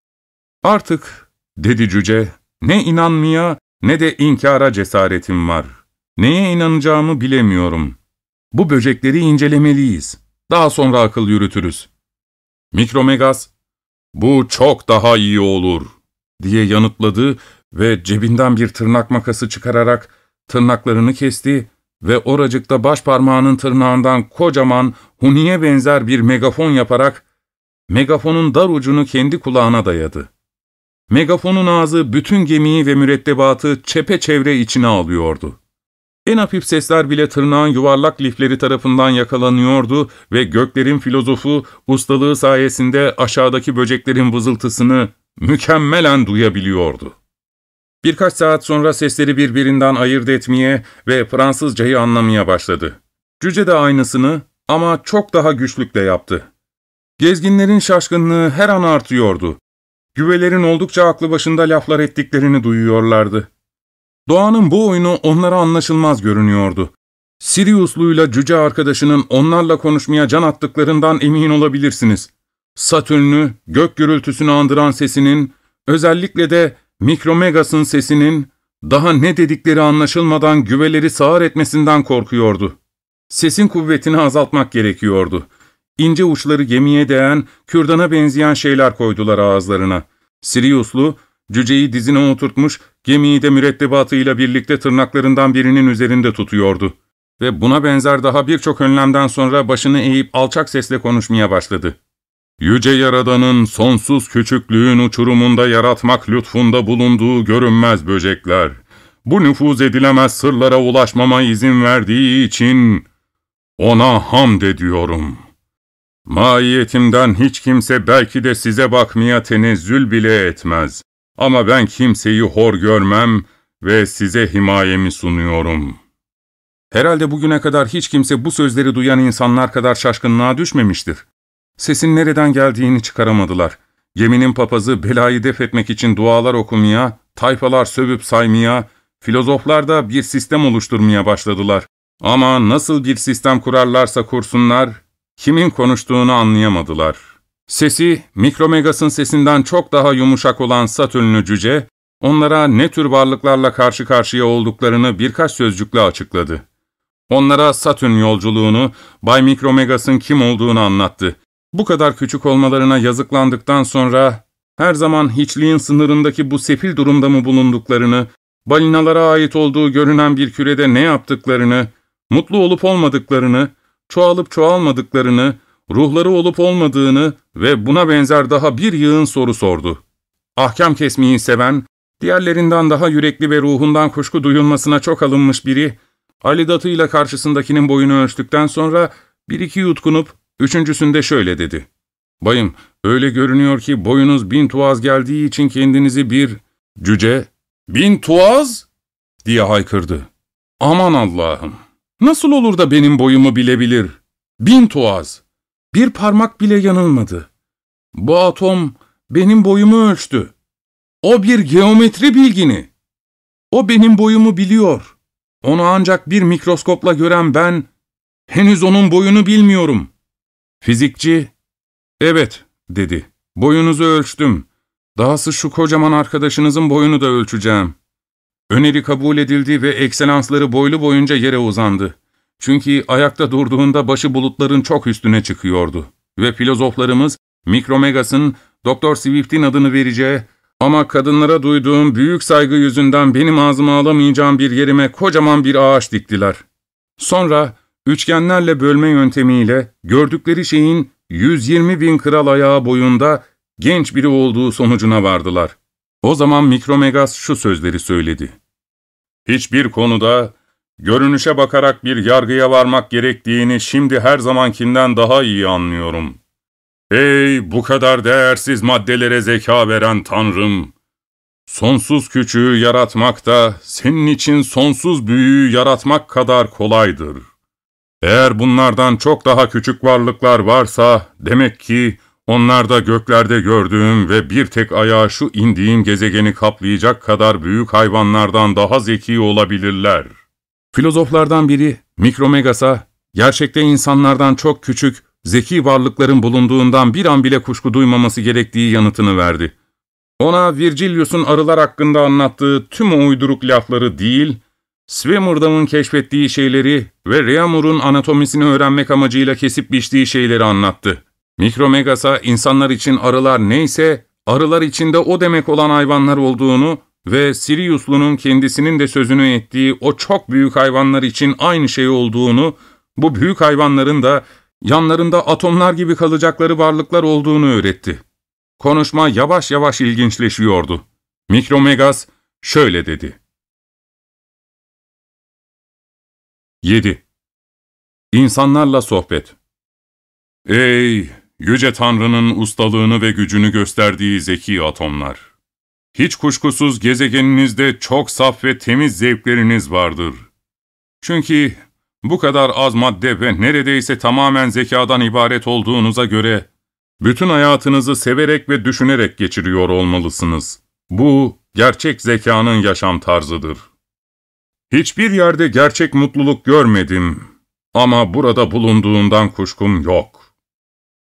''Artık'' dedi cüce, ''ne inanmaya ne de inkara cesaretim var. Neye inanacağımı bilemiyorum. Bu böcekleri incelemeliyiz. Daha sonra akıl yürütürüz.'' Mikromegas, ''Bu çok daha iyi olur.'' diye yanıtladı ve cebinden bir tırnak makası çıkararak tırnaklarını kesti ve oracıkta baş parmağının tırnağından kocaman, huniye benzer bir megafon yaparak megafonun dar ucunu kendi kulağına dayadı. Megafonun ağzı bütün gemiyi ve mürettebatı çepeçevre içine alıyordu. En hafif sesler bile tırnağın yuvarlak lifleri tarafından yakalanıyordu ve göklerin filozofu ustalığı sayesinde aşağıdaki böceklerin vızıltısını mükemmelen duyabiliyordu. Birkaç saat sonra sesleri birbirinden ayırt etmeye ve Fransızcayı anlamaya başladı. Cüce de aynısını ama çok daha güçlükle yaptı. Gezginlerin şaşkınlığı her an artıyordu. Güvelerin oldukça aklı başında laflar ettiklerini duyuyorlardı. Doğanın bu oyunu onlara anlaşılmaz görünüyordu. Siriuslu'yla cüce arkadaşının onlarla konuşmaya can attıklarından emin olabilirsiniz. Satürn'ü, gök gürültüsünü andıran sesinin, özellikle de Mikromegas'ın sesinin, daha ne dedikleri anlaşılmadan güveleri sağır etmesinden korkuyordu. Sesin kuvvetini azaltmak gerekiyordu. İnce uçları gemiye değen, kürdana benzeyen şeyler koydular ağızlarına. Siriuslu, cüceyi dizine oturtmuş, gemiyi de mürettebatıyla birlikte tırnaklarından birinin üzerinde tutuyordu. Ve buna benzer daha birçok önlemden sonra başını eğip alçak sesle konuşmaya başladı. Yüce Yaradan'ın sonsuz küçüklüğün uçurumunda yaratmak lütfunda bulunduğu görünmez böcekler, bu nüfuz edilemez sırlara ulaşmama izin verdiği için ona hamd ediyorum. Maiyetimden hiç kimse belki de size bakmaya tenezzül bile etmez. Ama ben kimseyi hor görmem ve size himayemi sunuyorum. Herhalde bugüne kadar hiç kimse bu sözleri duyan insanlar kadar şaşkınlığa düşmemiştir. Sesin nereden geldiğini çıkaramadılar. Geminin papazı belayı def etmek için dualar okumaya, tayfalar sövüp saymaya, filozoflar da bir sistem oluşturmaya başladılar. Ama nasıl bir sistem kurarlarsa kursunlar, kimin konuştuğunu anlayamadılar. Sesi, Mikromegas'ın sesinden çok daha yumuşak olan Satürnlü cüce, onlara ne tür varlıklarla karşı karşıya olduklarını birkaç sözcükle açıkladı. Onlara Satürn yolculuğunu, Bay Mikromegas'ın kim olduğunu anlattı. Bu kadar küçük olmalarına yazıklandıktan sonra, her zaman hiçliğin sınırındaki bu sefil durumda mı bulunduklarını, balinalara ait olduğu görünen bir kürede ne yaptıklarını, mutlu olup olmadıklarını, çoğalıp çoğalmadıklarını, ruhları olup olmadığını ve buna benzer daha bir yığın soru sordu. Ahkam kesmeyi seven, diğerlerinden daha yürekli ve ruhundan kuşku duyulmasına çok alınmış biri, alidatıyla karşısındakinin boyunu ölçtükten sonra bir iki yutkunup, üçüncüsünde şöyle dedi. ''Bayım, öyle görünüyor ki boyunuz bin tuğaz geldiği için kendinizi bir cüce, bin tuğaz?'' diye haykırdı. ''Aman Allah'ım, nasıl olur da benim boyumu bilebilir? Bin tuğaz, bir parmak bile yanılmadı. Bu atom benim boyumu ölçtü. O bir geometri bilgini. O benim boyumu biliyor. Onu ancak bir mikroskopla gören ben, henüz onun boyunu bilmiyorum.'' Fizikçi, ''Evet'' dedi. ''Boyunuzu ölçtüm. Dahası şu kocaman arkadaşınızın boyunu da ölçeceğim.'' Öneri kabul edildi ve ekselansları boylu boyunca yere uzandı. Çünkü ayakta durduğunda başı bulutların çok üstüne çıkıyordu. Ve filozoflarımız, Mikromegas'ın Doktor Swift'in adını vereceği ama kadınlara duyduğum büyük saygı yüzünden benim ağzıma alamayacağım bir yerime kocaman bir ağaç diktiler. Sonra üçgenlerle bölme yöntemiyle gördükleri şeyin yüz yirmi bin kral ayağı boyunda genç biri olduğu sonucuna vardılar. O zaman Mikromegas şu sözleri söyledi. ''Hiçbir konuda görünüşe bakarak bir yargıya varmak gerektiğini şimdi her zamankinden daha iyi anlıyorum. Ey bu kadar değersiz maddelere zeka veren Tanrım! Sonsuz küçüğü yaratmak da senin için sonsuz büyüğü yaratmak kadar kolaydır. Eğer bunlardan çok daha küçük varlıklar varsa, demek ki onlar da göklerde gördüğüm ve bir tek ayağı şu indiğim gezegeni kaplayacak kadar büyük hayvanlardan daha zeki olabilirler.'' Filozoflardan biri, Mikromegas'a, gerçekte insanlardan çok küçük, zeki varlıkların bulunduğundan bir an bile kuşku duymaması gerektiği yanıtını verdi. Ona Virgilius'un arılar hakkında anlattığı tüm o uyduruk lafları değil, Swammerdam'ın keşfettiği şeyleri ve Reaumur'un anatomisini öğrenmek amacıyla kesip biçtiği şeyleri anlattı. Mikromegas'a insanlar için arılar neyse, arılar içinde o demek olan hayvanlar olduğunu ve Siriuslu'nun kendisinin de sözünü ettiği o çok büyük hayvanlar için aynı şey olduğunu, bu büyük hayvanların da yanlarında atomlar gibi kalacakları varlıklar olduğunu öğretti. Konuşma yavaş yavaş ilginçleşiyordu. Mikromegas şöyle dedi. yedi. İnsanlarla sohbet. Ey Yüce Tanrı'nın ustalığını ve gücünü gösterdiği zeki atomlar! Hiç kuşkusuz gezegeninizde çok saf ve temiz zevkleriniz vardır. Çünkü bu kadar az madde ve neredeyse tamamen zekadan ibaret olduğunuza göre, bütün hayatınızı severek ve düşünerek geçiriyor olmalısınız. Bu, gerçek zekanın yaşam tarzıdır. Hiçbir yerde gerçek mutluluk görmedim ama burada bulunduğundan kuşkum yok.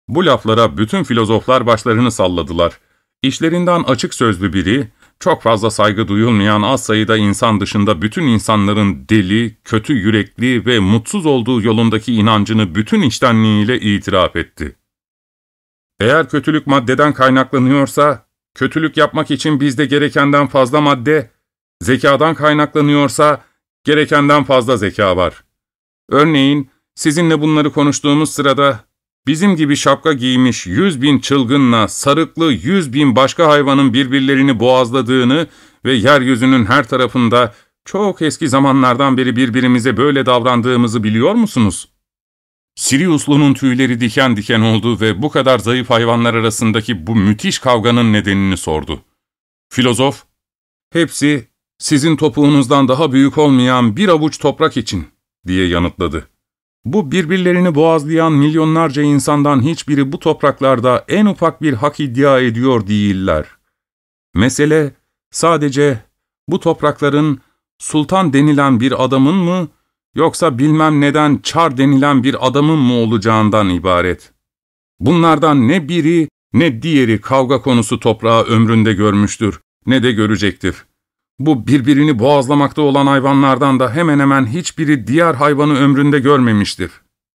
Bu laflara bütün filozoflar başlarını salladılar. İşlerinden açık sözlü biri, çok fazla saygı duyulmayan az sayıda insan dışında bütün insanların deli, kötü yürekli ve mutsuz olduğu yolundaki inancını bütün içtenliğiyle itiraf etti. Eğer kötülük maddeden kaynaklanıyorsa, kötülük yapmak için bizde gerekenden fazla madde, zekadan kaynaklanıyorsa, gerekenden fazla zeka var. Örneğin, sizinle bunları konuştuğumuz sırada, bizim gibi şapka giymiş yüz bin çılgınla sarıklı yüz bin başka hayvanın birbirlerini boğazladığını ve yeryüzünün her tarafında çok eski zamanlardan beri birbirimize böyle davrandığımızı biliyor musunuz? Siriuslu'nun tüyleri diken diken oldu ve bu kadar zayıf hayvanlar arasındaki bu müthiş kavganın nedenini sordu. Filozof, hepsi sizin topuğunuzdan daha büyük olmayan bir avuç toprak için diye yanıtladı. Bu birbirlerini boğazlayan milyonlarca insandan hiçbiri bu topraklarda en ufak bir hak iddia ediyor değiller. Mesele sadece bu toprakların sultan denilen bir adamın mı, yoksa bilmem neden çar denilen bir adamın mı olacağından ibaret. Bunlardan ne biri ne diğeri kavga konusu toprağı ömründe görmüştür, ne de görecektir. Bu birbirini boğazlamakta olan hayvanlardan da hemen hemen hiçbiri diğer hayvanı ömründe görmemiştir.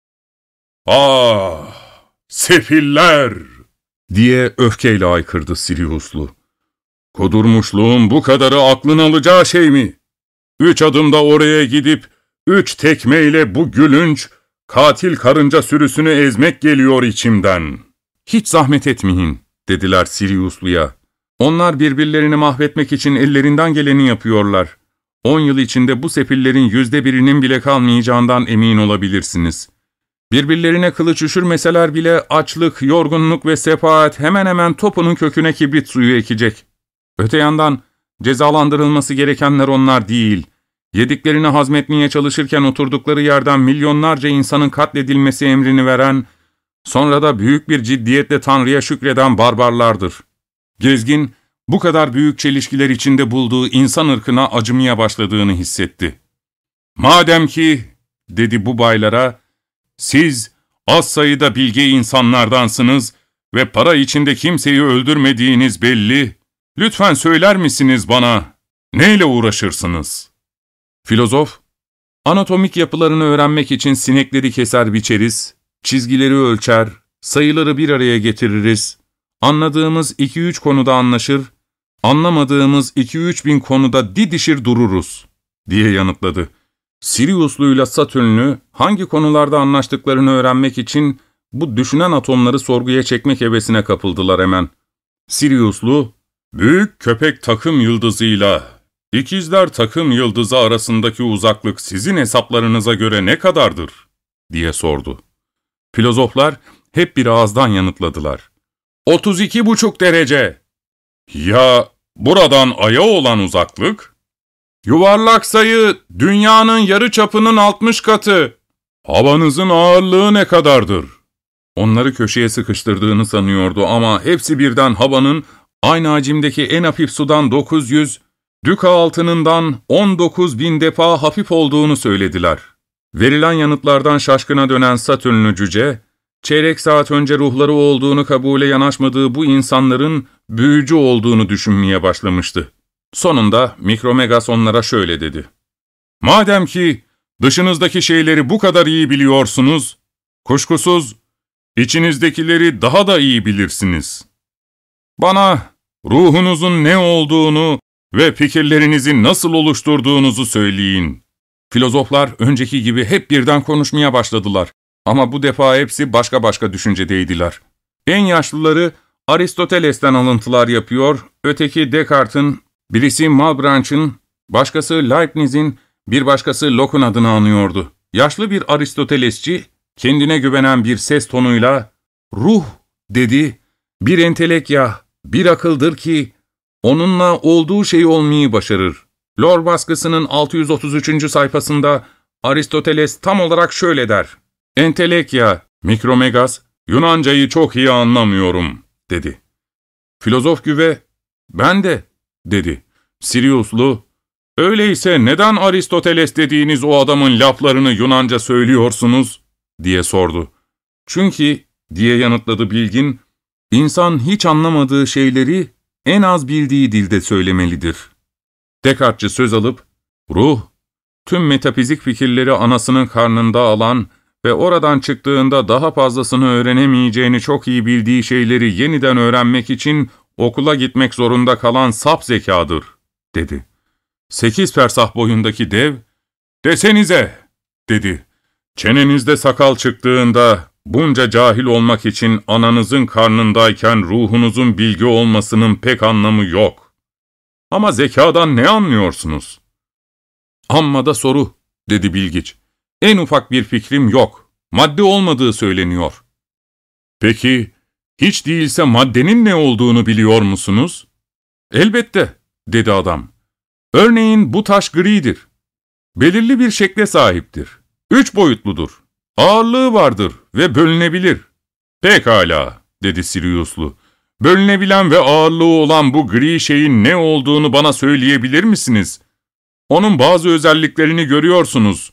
''Ah, sefiller!'' diye öfkeyle haykırdı Siriuslu. ''Kudurmuşluğun bu kadarı aklın alacağı şey mi? Üç adımda oraya gidip üç tekmeyle bu gülünç, katil karınca sürüsünü ezmek geliyor içimden.'' ''Hiç zahmet etmeyin.'' dediler Siriuslu'ya. ''Onlar birbirlerini mahvetmek için ellerinden geleni yapıyorlar. On yıl içinde bu sefillerin yüzde birinin bile kalmayacağından emin olabilirsiniz. Birbirlerine kılıç üşürmeseler bile açlık, yorgunluk ve sefaat hemen hemen topunun köküne kibrit suyu ekecek. Öte yandan cezalandırılması gerekenler onlar değil. Yediklerini hazmetmeye çalışırken oturdukları yerden milyonlarca insanın katledilmesi emrini veren, sonra da büyük bir ciddiyetle Tanrı'ya şükreden barbarlardır.'' Gezgin, bu kadar büyük çelişkiler içinde bulduğu insan ırkına acımaya başladığını hissetti. ''Madem ki'' dedi bu baylara, ''siz az sayıda bilge insanlardansınız ve para içinde kimseyi öldürmediğiniz belli, lütfen söyler misiniz bana, neyle uğraşırsınız?'' Filozof, ''Anatomik yapılarını öğrenmek için sinekleri keser biçeriz, çizgileri ölçer, sayıları bir araya getiririz, anladığımız iki üç konuda anlaşır, anlamadığımız iki üç bin konuda didişir dururuz.'' diye yanıtladı. Siriuslu'yla Satürnlü hangi konularda anlaştıklarını öğrenmek için bu düşünen atomları sorguya çekmek hevesine kapıldılar hemen. Siriuslu, ''Büyük köpek takım yıldızıyla ikizler takım yıldızı arasındaki uzaklık sizin hesaplarınıza göre ne kadardır?'' diye sordu. Filozoflar hep bir ağızdan yanıtladılar. Otuz iki buçuk derece. ''Ya buradan Ay'a olan uzaklık?'' ''Yuvarlak sayı dünyanın yarıçapının altmış katı.'' ''Havanızın ağırlığı ne kadardır?'' Onları köşeye sıkıştırdığını sanıyordu ama hepsi birden havanın aynı hacimdeki en hafif sudan dokuz yüz, düka altınından on dokuz bin defa hafif olduğunu söylediler. Verilen yanıtlardan şaşkına dönen Satürnlü cüce, çeyrek saat önce ruhları olduğunu kabule yanaşmadığı bu insanların büyücü olduğunu düşünmeye başlamıştı. Sonunda Mikromegas onlara şöyle dedi. ''Madem ki dışınızdaki şeyleri bu kadar iyi biliyorsunuz, kuşkusuz içinizdekileri daha da iyi bilirsiniz. Bana ruhunuzun ne olduğunu ve fikirlerinizi nasıl oluşturduğunuzu söyleyin.'' Filozoflar önceki gibi hep birden konuşmaya başladılar. Ama bu defa hepsi başka başka düşüncedeydiler. En yaşlıları Aristoteles'ten alıntılar yapıyor, öteki Descartes'in, birisi Malebranche'ın, başkası Leibniz'in, bir başkası Locke'un adını anıyordu. Yaşlı bir Aristotelesçi, kendine güvenen bir ses tonuyla, ''Ruh'' dedi, ''bir entelekya, bir akıldır ki, onunla olduğu şey olmayı başarır.'' Lor baskısının altı yüz otuz üçüncü sayfasında Aristoteles tam olarak şöyle der. ''Entelekya, Mikromegas, Yunancayı çok iyi anlamıyorum.'' dedi. Filozof güve, ''Ben de.'' dedi. Siriuslu, ''Öyleyse neden Aristoteles dediğiniz o adamın laflarını Yunanca söylüyorsunuz?'' diye sordu. ''Çünkü'' diye yanıtladı Bilgin, insan hiç anlamadığı şeyleri en az bildiği dilde söylemelidir. Descartes'çi söz alıp, ruh, tüm metafizik fikirleri anasının karnında alan ve oradan çıktığında daha fazlasını öğrenemeyeceğini çok iyi bildiği şeyleri yeniden öğrenmek için okula gitmek zorunda kalan sap zekadır, dedi. Sekiz fersah boyundaki dev, desenize, dedi. Çenenizde sakal çıktığında bunca cahil olmak için ananızın karnındayken ruhunuzun bilgi olmasının pek anlamı yok. Ama zekadan ne anlıyorsunuz? Amma da soru, dedi Bilgiç. En ufak bir fikrim yok. Madde olmadığı söyleniyor. Peki, hiç değilse maddenin ne olduğunu biliyor musunuz? Elbette, dedi adam. Örneğin bu taş gridir. Belirli bir şekle sahiptir. Üç boyutludur. Ağırlığı vardır ve bölünebilir. Pekala, dedi Siriuslu. Bölünebilen ve ağırlığı olan bu gri şeyin ne olduğunu bana söyleyebilir misiniz? Onun bazı özelliklerini görüyorsunuz.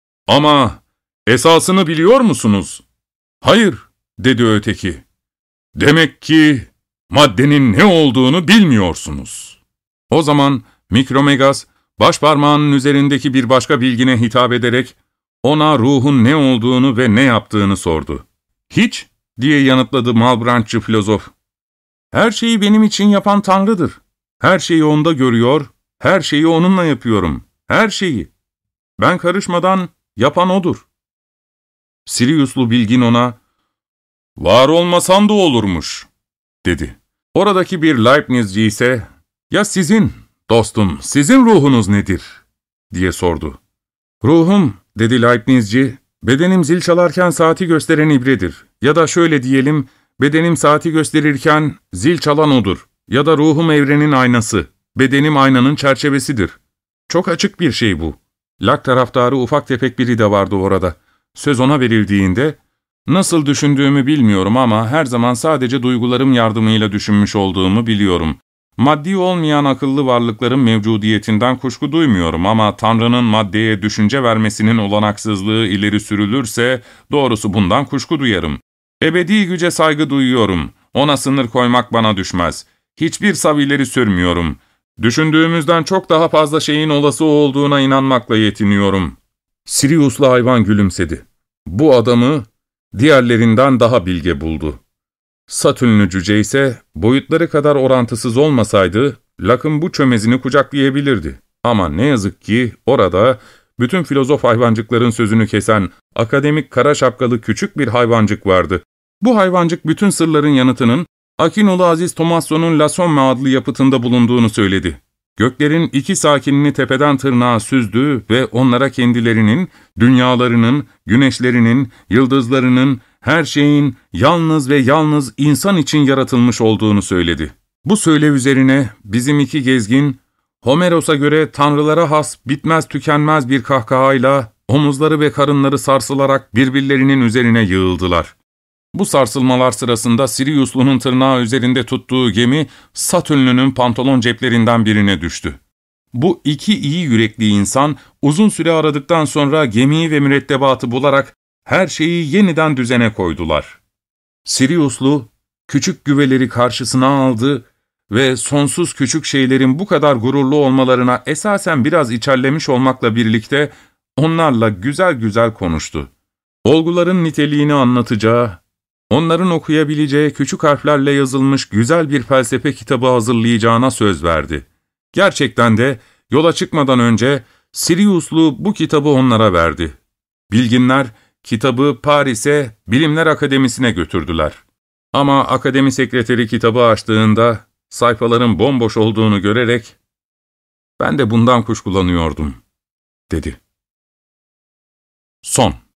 Ama esasını biliyor musunuz? Hayır, dedi öteki. Demek ki maddenin ne olduğunu bilmiyorsunuz. O zaman Mikromegas, başparmağının üzerindeki bir başka bilgine hitap ederek, ona ruhun ne olduğunu ve ne yaptığını sordu. Hiç, diye yanıtladı Malebranche'cı filozof. Her şeyi benim için yapan Tanrı'dır. Her şeyi onda görüyor, her şeyi onunla yapıyorum. Her şeyi. Ben karışmadan yapan odur. Siriuslu bilgin ona, var olmasan da olurmuş, dedi. Oradaki bir Leibnizci ise, ya sizin, dostum, sizin ruhunuz nedir, diye sordu. Ruhum, dedi Leibnizci, bedenim zil çalarken saati gösteren ibredir. Ya da şöyle diyelim, bedenim saati gösterirken zil çalan odur. Ya da ruhum evrenin aynası, bedenim aynanın çerçevesidir. Çok açık bir şey bu. Lak taraftarı ufak tefek biri de vardı orada. Söz ona verildiğinde, nasıl düşündüğümü bilmiyorum ama her zaman sadece duygularım yardımıyla düşünmüş olduğumu biliyorum. Maddi olmayan akıllı varlıkların mevcudiyetinden kuşku duymuyorum ama Tanrı'nın maddeye düşünce vermesinin olanaksızlığı ileri sürülürse doğrusu bundan kuşku duyarım. Ebedi güce saygı duyuyorum. Ona sınır koymak bana düşmez. Hiçbir sav ileri sürmüyorum. Düşündüğümüzden çok daha fazla şeyin olası olduğuna inanmakla yetiniyorum. Siriuslu hayvan gülümsedi. Bu adamı diğerlerinden daha bilge buldu. Satürnlü cüce ise boyutları kadar orantısız olmasaydı Lak'ın bu çömezini kucaklayabilirdi. Ama ne yazık ki orada bütün filozof hayvancıkların sözünü kesen akademik kara şapkalı küçük bir hayvancık vardı. Bu hayvancık bütün sırların yanıtının Akinolu Aziz Tomasso'nun La Somme adlı yapıtında bulunduğunu söyledi. Göklerin iki sakinini tepeden tırnağa süzdü ve onlara kendilerinin, dünyalarının, güneşlerinin, yıldızlarının, her şeyin yalnız ve yalnız insan için yaratılmış olduğunu söyledi. Bu söylev üzerine bizim iki gezgin, Homeros'a göre tanrılara has bitmez tükenmez bir kahkahayla omuzları ve karınları sarsılarak birbirlerinin üzerine yığıldılar. Bu sarsılmalar sırasında Siriuslu'nun tırnağı üzerinde tuttuğu gemi Satürnlü'nün pantolon ceplerinden birine düştü. Bu iki iyi yürekli insan uzun süre aradıktan sonra gemiyi ve mürettebatı bularak her şeyi yeniden düzene koydular. Siriuslu küçük güveleri karşısına aldı ve sonsuz küçük şeylerin bu kadar gururlu olmalarına esasen biraz içerlemiş olmakla birlikte onlarla güzel güzel konuştu. Olguların niteliğini anlatacağı, onların okuyabileceği küçük harflerle yazılmış güzel bir felsefe kitabı hazırlayacağına söz verdi. Gerçekten de yola çıkmadan önce Siriuslu bu kitabı onlara verdi. Bilginler kitabı Paris'e Bilimler Akademisi'ne götürdüler. Ama akademi sekreteri kitabı açtığında sayfaların bomboş olduğunu görerek "Ben de bundan kuşkulanıyordum," dedi. Son